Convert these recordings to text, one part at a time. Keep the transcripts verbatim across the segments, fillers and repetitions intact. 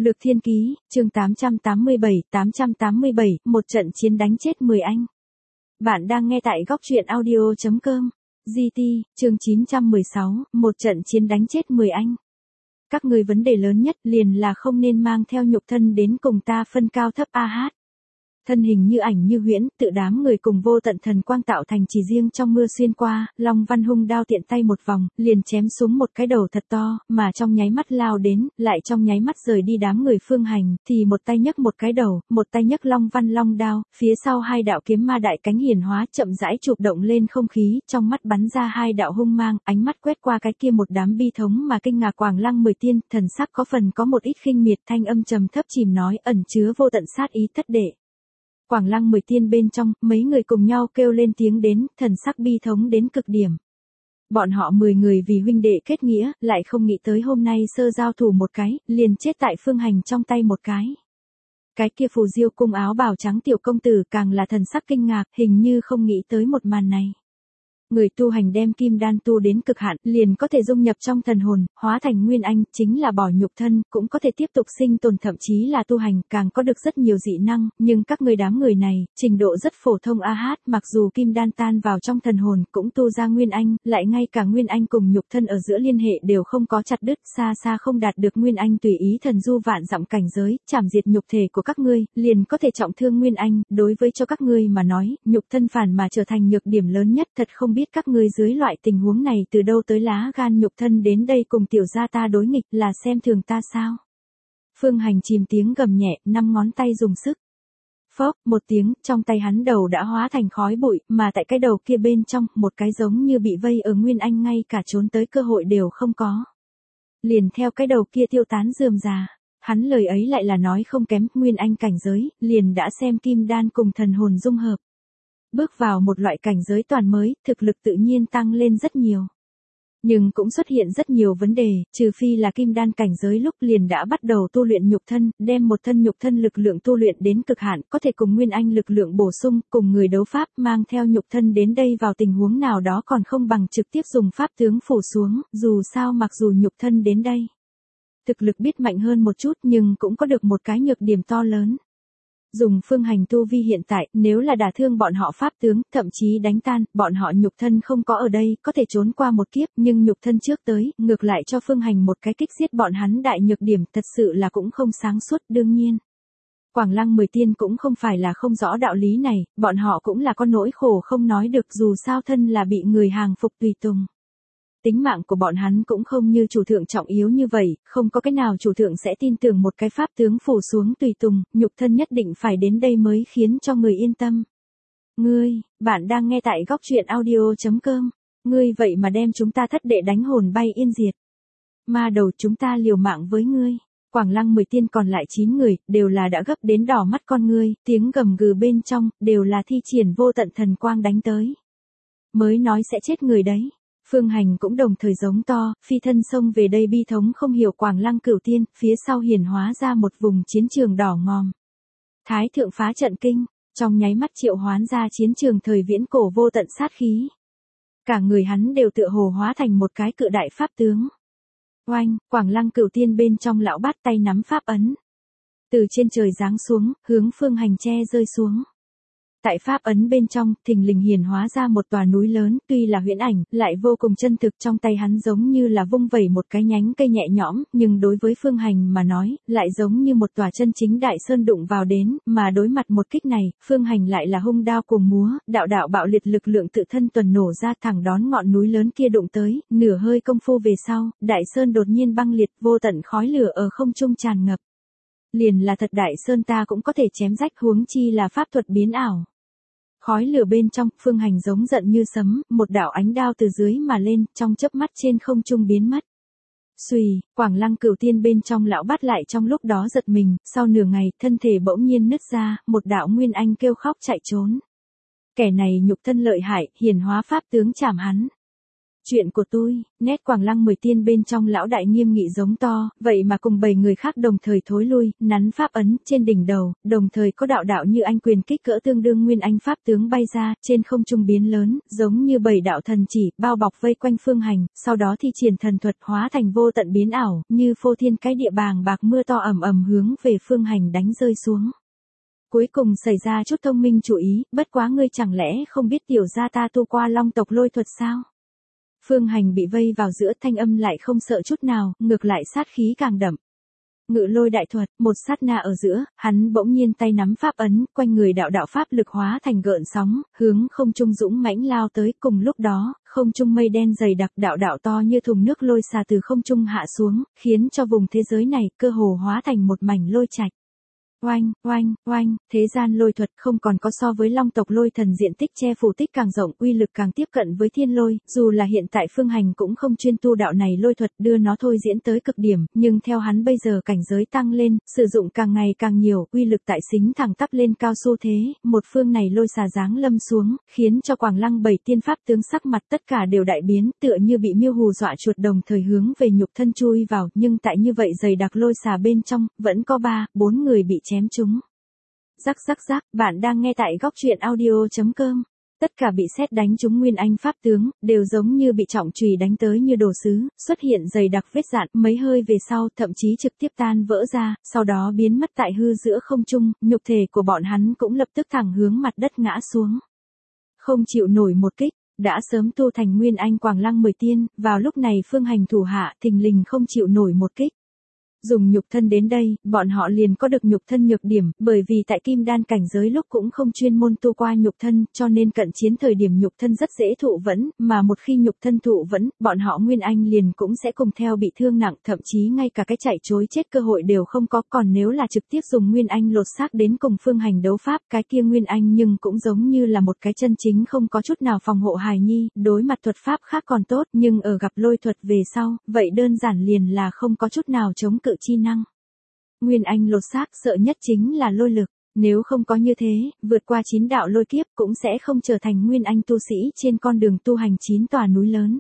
Lược Thiên Ký, chương tám trăm tám mươi bảy, tám trăm tám mươi bảy, một trận chiến đánh chết mười anh. Bạn đang nghe tại góc truyện audio chấm com. giê tê, chương chín trăm mười sáu, một trận chiến đánh chết mười anh. Các người vấn đề lớn nhất liền là không nên mang theo nhục thân đến cùng ta phân cao thấp a hát. Thân hình như ảnh như huyễn, tự đám người cùng vô tận thần quang tạo thành chỉ riêng trong mưa xuyên qua, Long Văn hung đao tiện tay một vòng, liền chém xuống một cái đầu thật to, mà trong nháy mắt lao đến, lại trong nháy mắt rời đi đám người Phương Hành, thì một tay nhấc một cái đầu, một tay nhấc Long Văn long đao, phía sau hai đạo kiếm ma đại cánh hiển hóa chậm rãi chụp động lên không khí, trong mắt bắn ra hai đạo hung mang, ánh mắt quét qua cái kia một đám bi thống mà kinh ngạc Quảng Lăng mười tiên, thần sắc có phần có một ít khinh miệt, thanh âm trầm thấp chìm nói ẩn chứa vô tận sát ý thất đệ. Quảng Lăng mười tiên bên trong, mấy người cùng nhau kêu lên tiếng đến, thần sắc bi thống đến cực điểm. Bọn họ mười người vì huynh đệ kết nghĩa, lại không nghĩ tới hôm nay sơ giao thủ một cái, liền chết tại Phương Hành trong tay một cái. Cái kia phù diêu cung áo bào trắng tiểu công tử càng là thần sắc kinh ngạc, hình như không nghĩ tới một màn này. Người tu hành đem kim đan tu đến cực hạn, liền có thể dung nhập trong thần hồn, hóa thành nguyên anh, chính là bỏ nhục thân, cũng có thể tiếp tục sinh tồn thậm chí là tu hành, càng có được rất nhiều dị năng, nhưng các người đám người này, trình độ rất phổ thông a hát, mặc dù kim đan tan vào trong thần hồn, cũng tu ra nguyên anh, lại ngay cả nguyên anh cùng nhục thân ở giữa liên hệ đều không có chặt đứt, xa xa không đạt được nguyên anh tùy ý thần du vạn dặm cảnh giới, chảm diệt nhục thể của các ngươi, liền có thể trọng thương nguyên anh, đối với cho các ngươi mà nói, nhục thân phản mà trở thành nhược điểm lớn nhất, thật không biết biết các ngươi dưới loại tình huống này từ đâu tới lá gan nhục thân đến đây cùng tiểu gia ta đối nghịch là xem thường ta sao? Phương Hành chìm tiếng gầm nhẹ, năm ngón tay dùng sức. Phốc, một tiếng, trong tay hắn đầu đã hóa thành khói bụi, mà tại cái đầu kia bên trong, một cái giống như bị vây ở nguyên anh ngay cả trốn tới cơ hội đều không có. Liền theo cái đầu kia tiêu tán rườm rà, hắn lời ấy lại là nói không kém, nguyên anh cảnh giới, liền đã xem kim đan cùng thần hồn dung hợp. Bước vào một loại cảnh giới toàn mới, thực lực tự nhiên tăng lên rất nhiều. Nhưng cũng xuất hiện rất nhiều vấn đề, trừ phi là kim đan cảnh giới lúc liền đã bắt đầu tu luyện nhục thân, đem một thân nhục thân lực lượng tu luyện đến cực hạn, có thể cùng nguyên anh lực lượng bổ sung, cùng người đấu pháp mang theo nhục thân đến đây vào tình huống nào đó còn không bằng trực tiếp dùng pháp tướng phủ xuống, dù sao mặc dù nhục thân đến đây. Thực lực biết mạnh hơn một chút nhưng cũng có được một cái nhược điểm to lớn. Dùng Phương Hành tu vi hiện tại, nếu là đả thương bọn họ pháp tướng, thậm chí đánh tan, bọn họ nhục thân không có ở đây, có thể trốn qua một kiếp, nhưng nhục thân trước tới, ngược lại cho Phương Hành một cái kích giết bọn hắn đại nhược điểm, thật sự là cũng không sáng suốt, đương nhiên. Quảng Lăng mười tiên cũng không phải là không rõ đạo lý này, bọn họ cũng là con nỗi khổ không nói được dù sao thân là bị người hàng phục tùy tùng. Tính mạng của bọn hắn cũng không như chủ thượng trọng yếu như vậy, không có cái nào chủ thượng sẽ tin tưởng một cái pháp tướng phủ xuống tùy tùng, nhục thân nhất định phải đến đây mới khiến cho người yên tâm. Ngươi, bạn đang nghe tại góc truyện audio chấm com, ngươi vậy mà đem chúng ta thất đệ đánh hồn bay yên diệt. Ma đầu chúng ta liều mạng với ngươi. Quảng Lăng mười tiên còn lại chín người, đều là đã gấp đến đỏ mắt con ngươi, tiếng gầm gừ bên trong, đều là thi triển vô tận thần quang đánh tới. Mới nói sẽ chết người đấy. Phương Hành cũng đồng thời giống to, phi thân xông về đây bi thống không hiểu Quảng Lăng cửu tiên, phía sau hiển hóa ra một vùng chiến trường đỏ ngòm. Thái thượng phá trận kinh, trong nháy mắt triệu hoán ra chiến trường thời viễn cổ vô tận sát khí. Cả người hắn đều tựa hồ hóa thành một cái cự đại pháp tướng. Oanh, Quảng Lăng cửu tiên bên trong lão bát tay nắm pháp ấn. Từ trên trời giáng xuống, hướng Phương Hành che rơi xuống. Tại pháp ấn bên trong, thình lình hiển hóa ra một tòa núi lớn, tuy là huyễn ảnh, lại vô cùng chân thực trong tay hắn giống như là vung vẩy một cái nhánh cây nhẹ nhõm, nhưng đối với Phương Hành mà nói, lại giống như một tòa chân chính đại sơn đụng vào đến, mà đối mặt một kích này, Phương Hành lại là hung đao cuồng múa, đạo đạo bạo liệt lực lượng tự thân tuần nổ ra thẳng đón ngọn núi lớn kia đụng tới, nửa hơi công phu về sau, đại sơn đột nhiên băng liệt, vô tận khói lửa ở không trung tràn ngập. Liền là thật đại sơn ta cũng có thể chém rách huống chi là pháp thuật biến ảo. Khói lửa bên trong, Phương Hành giống giận như sấm, một đạo ánh đao từ dưới mà lên, trong chớp mắt trên không trung biến mất. Xùy, Quảng Lăng cửu tiên bên trong lão bắt lại trong lúc đó giật mình, sau nửa ngày, thân thể bỗng nhiên nứt ra, một đạo nguyên anh kêu khóc chạy trốn. Kẻ này nhục thân lợi hại, hiển hóa pháp tướng chảm hắn. Chuyện của tôi, nét Quảng Lăng mười tiên bên trong lão đại nghiêm nghị giống to, vậy mà cùng bảy người khác đồng thời thối lui, nắn pháp ấn trên đỉnh đầu, đồng thời có đạo đạo như anh quyền kích cỡ tương đương nguyên anh pháp tướng bay ra, trên không trung biến lớn, giống như bảy đạo thần chỉ, bao bọc vây quanh Phương Hành, sau đó thi triển thần thuật hóa thành vô tận biến ảo, như phô thiên cái địa bàng bạc mưa to ầm ầm hướng về Phương Hành đánh rơi xuống. Cuối cùng xảy ra chút thông minh chủ ý, bất quá ngươi chẳng lẽ không biết tiểu gia ta tu qua long tộc lôi thuật sao? Phương Hành bị vây vào giữa, thanh âm lại không sợ chút nào, ngược lại sát khí càng đậm. Ngự lôi đại thuật, một sát na ở giữa, hắn bỗng nhiên tay nắm pháp ấn, quanh người đạo đạo pháp lực hóa thành gợn sóng, hướng không trung dũng mãnh lao tới, cùng lúc đó, không trung mây đen dày đặc, đạo đạo to như thùng nước lôi xà từ không trung hạ xuống, khiến cho vùng thế giới này cơ hồ hóa thành một mảnh lôi trạch. Oanh, oanh, oanh, thế gian lôi thuật không còn có so với long tộc lôi thần diện tích che phủ tích càng rộng, uy lực càng tiếp cận với thiên lôi, dù là hiện tại Phương Hành cũng không chuyên tu đạo này lôi thuật đưa nó thôi diễn tới cực điểm, nhưng theo hắn bây giờ cảnh giới tăng lên, sử dụng càng ngày càng nhiều, uy lực tại xính thẳng tắp lên cao xu thế, một phương này lôi xà giáng lâm xuống, khiến cho Quảng Lăng bảy tiên pháp tướng sắc mặt tất cả đều đại biến, tựa như bị miêu hù dọa chuột đồng thời hướng về nhục thân chui vào, nhưng tại như vậy dày đặc lôi xà bên trong, vẫn có ba, bốn người bị chém chúng. Rắc rắc rắc, bạn đang nghe tại góc truyện audio chấm com. Tất cả bị sét đánh trúng nguyên anh pháp tướng, đều giống như bị trọng chùy đánh tới như đồ sứ, xuất hiện dày đặc vết dạn, mấy hơi về sau thậm chí trực tiếp tan vỡ ra, sau đó biến mất tại hư giữa không trung, nhục thể của bọn hắn cũng lập tức thẳng hướng mặt đất ngã xuống. Không chịu nổi một kích. Đã sớm tu thành nguyên anh Quảng Lăng mười tiên, vào lúc này Phương Hành thủ hạ thình lình không chịu nổi một kích. Dùng nhục thân đến đây, bọn họ liền có được nhục thân nhược điểm, bởi vì tại kim đan cảnh giới lúc cũng không chuyên môn tu qua nhục thân, cho nên cận chiến thời điểm nhục thân rất dễ thụ vẫn, mà một khi nhục thân thụ vẫn, bọn họ nguyên anh liền cũng sẽ cùng theo bị thương nặng, thậm chí ngay cả cái chạy trối chết cơ hội đều không có, còn nếu là trực tiếp dùng nguyên anh lột xác đến cùng Phương Hành đấu pháp, cái kia nguyên anh nhưng cũng giống như là một cái chân chính không có chút nào phòng hộ hài nhi, đối mặt thuật pháp khác còn tốt, nhưng ở gặp lôi thuật về sau, vậy đơn giản liền là không có chút nào chống cự chi năng. Nguyên anh lột xác sợ nhất chính là lôi lực, nếu không có như thế, vượt qua chín đạo lôi kiếp cũng sẽ không trở thành nguyên anh tu sĩ trên con đường tu hành chín tòa núi lớn.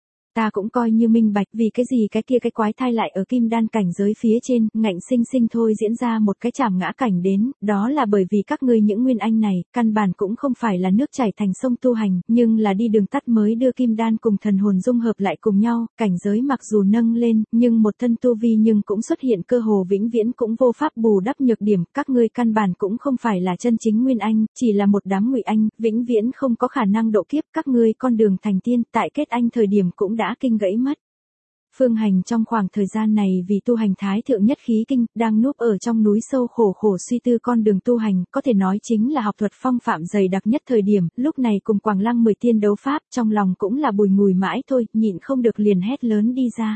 Ta cũng coi như minh bạch vì cái gì cái kia cái quái thai lại ở kim đan cảnh giới phía trên, ngạnh sinh sinh thôi diễn ra một cái chảm ngã cảnh đến, đó là bởi vì các ngươi những nguyên anh này, căn bản cũng không phải là nước chảy thành sông tu hành, nhưng là đi đường tắt mới đưa kim đan cùng thần hồn dung hợp lại cùng nhau, cảnh giới mặc dù nâng lên, nhưng một thân tu vi nhưng cũng xuất hiện cơ hồ vĩnh viễn cũng vô pháp bù đắp nhược điểm, các ngươi căn bản cũng không phải là chân chính nguyên anh, chỉ là một đám ngụy anh, vĩnh viễn không có khả năng độ kiếp, các ngươi con đường thành tiên, tại kết anh thời điểm cũng đã kinh gãy mất. Phương Hành trong khoảng thời gian này vì tu hành thái thượng nhất khí kinh, đang núp ở trong núi sâu khổ khổ suy tư con đường tu hành, có thể nói chính là học thuật phong phạm dày đặc nhất thời điểm, lúc này cùng Quảng Lăng mười tiên đấu pháp, trong lòng cũng là bùi ngùi mãi thôi, nhịn không được liền hét lớn đi ra.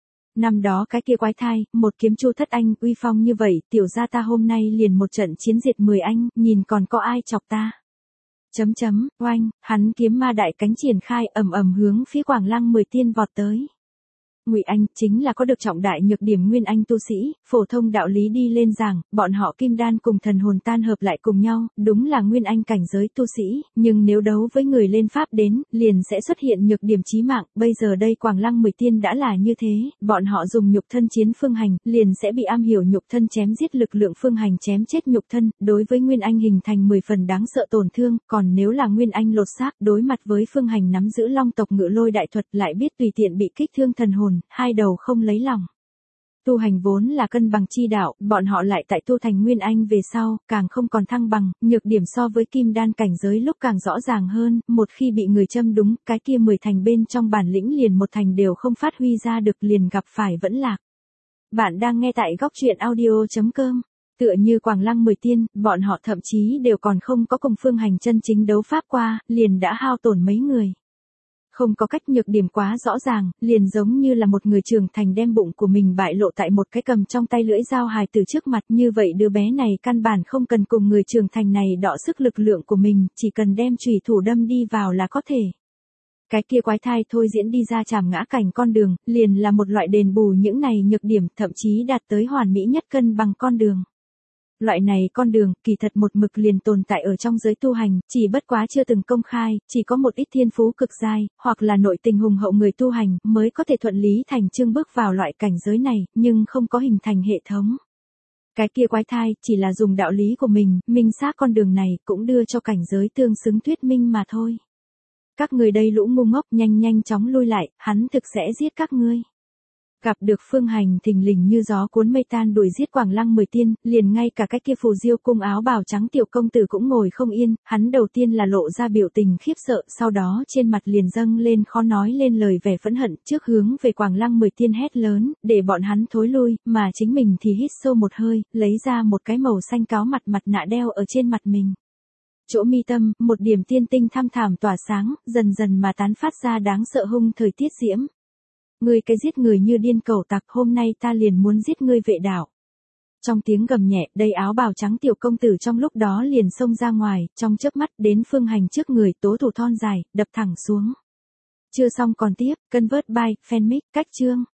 Năm đó cái kia quái thai, một kiếm chu thất anh, uy phong như vậy, tiểu gia ta hôm nay liền một trận chiến diệt mười anh, nhìn còn có ai chọc ta. Chấm chấm, oanh, hắn kiếm ma đại cánh triển khai ầm ầm hướng phía Quảng Lăng mười tiên vọt tới. Ngụy Anh chính là có được trọng đại nhược điểm nguyên anh tu sĩ, phổ thông đạo lý đi lên giảng, bọn họ kim đan cùng thần hồn tan hợp lại cùng nhau, đúng là nguyên anh cảnh giới tu sĩ, nhưng nếu đấu với người lên pháp đến, liền sẽ xuất hiện nhược điểm chí mạng, bây giờ đây Quảng Lăng mười tiên đã là như thế, bọn họ dùng nhục thân chiến Phương Hành, liền sẽ bị am hiểu nhục thân chém giết lực lượng Phương Hành chém chết nhục thân, đối với nguyên anh hình thành mười phần đáng sợ tổn thương, còn nếu là nguyên anh lột xác, đối mặt với Phương Hành nắm giữ long tộc ngự lôi đại thuật lại biết tùy tiện bị kích thương thần hồn, hai đầu không lấy lòng. Tu hành vốn là cân bằng chi đạo, bọn họ lại tại tu thành nguyên anh về sau, càng không còn thăng bằng, nhược điểm so với kim đan cảnh giới lúc càng rõ ràng hơn, một khi bị người châm đúng, cái kia mười thành bên trong bản lĩnh liền một thành đều không phát huy ra được liền gặp phải vẫn lạc. Bạn đang nghe tại góc truyện audio chấm com. Tựa như Quảng Lăng mười tiên, bọn họ thậm chí đều còn không có cùng Phương Hành chân chính đấu pháp qua, liền đã hao tổn mấy người. Không có cách nhược điểm quá rõ ràng, liền giống như là một người trưởng thành đem bụng của mình bại lộ tại một cái cầm trong tay lưỡi dao hài từ trước mặt, như vậy đứa bé này căn bản không cần cùng người trưởng thành này đọ sức lực lượng của mình, chỉ cần đem chùy thủ đâm đi vào là có thể. Cái kia quái thai thôi diễn đi ra chảm ngã cảnh con đường, liền là một loại đền bù những này nhược điểm, thậm chí đạt tới hoàn mỹ nhất cân bằng con đường. Loại này con đường, kỳ thật một mực liền tồn tại ở trong giới tu hành, chỉ bất quá chưa từng công khai, chỉ có một ít thiên phú cực giai, hoặc là nội tình hùng hậu người tu hành, mới có thể thuận lý thành chương bước vào loại cảnh giới này, nhưng không có hình thành hệ thống. Cái kia quái thai, chỉ là dùng đạo lý của mình, minh xác con đường này, cũng đưa cho cảnh giới tương xứng thuyết minh mà thôi. Các người đây lũ ngu ngốc nhanh nhanh chóng lui lại, hắn thực sẽ giết các ngươi. Gặp được Phương Hành thình lình như gió cuốn mây tan đuổi giết Quảng Lăng mười tiên, liền ngay cả cái kia phù diêu cung áo bào trắng tiểu công tử cũng ngồi không yên, hắn đầu tiên là lộ ra biểu tình khiếp sợ, sau đó trên mặt liền dâng lên khó nói lên lời vẻ phẫn hận, trước hướng về Quảng Lăng mười tiên hét lớn, để bọn hắn thối lui, mà chính mình thì hít sâu một hơi, lấy ra một cái màu xanh cáo mặt mặt nạ đeo ở trên mặt mình. Chỗ mi tâm, một điểm tiên tinh thăm thảm tỏa sáng, dần dần mà tán phát ra đáng sợ hung thời tiết diễm. Ngươi cái giết người như điên cẩu tặc, hôm nay ta liền muốn giết ngươi vệ đạo. Trong tiếng gầm nhẹ, đầy áo bào trắng tiểu công tử trong lúc đó liền xông ra ngoài, trong chớp mắt đến Phương Hành trước người, tố thủ thon dài, đập thẳng xuống. Chưa xong còn tiếp, Convert by, Fanmic, cách chương.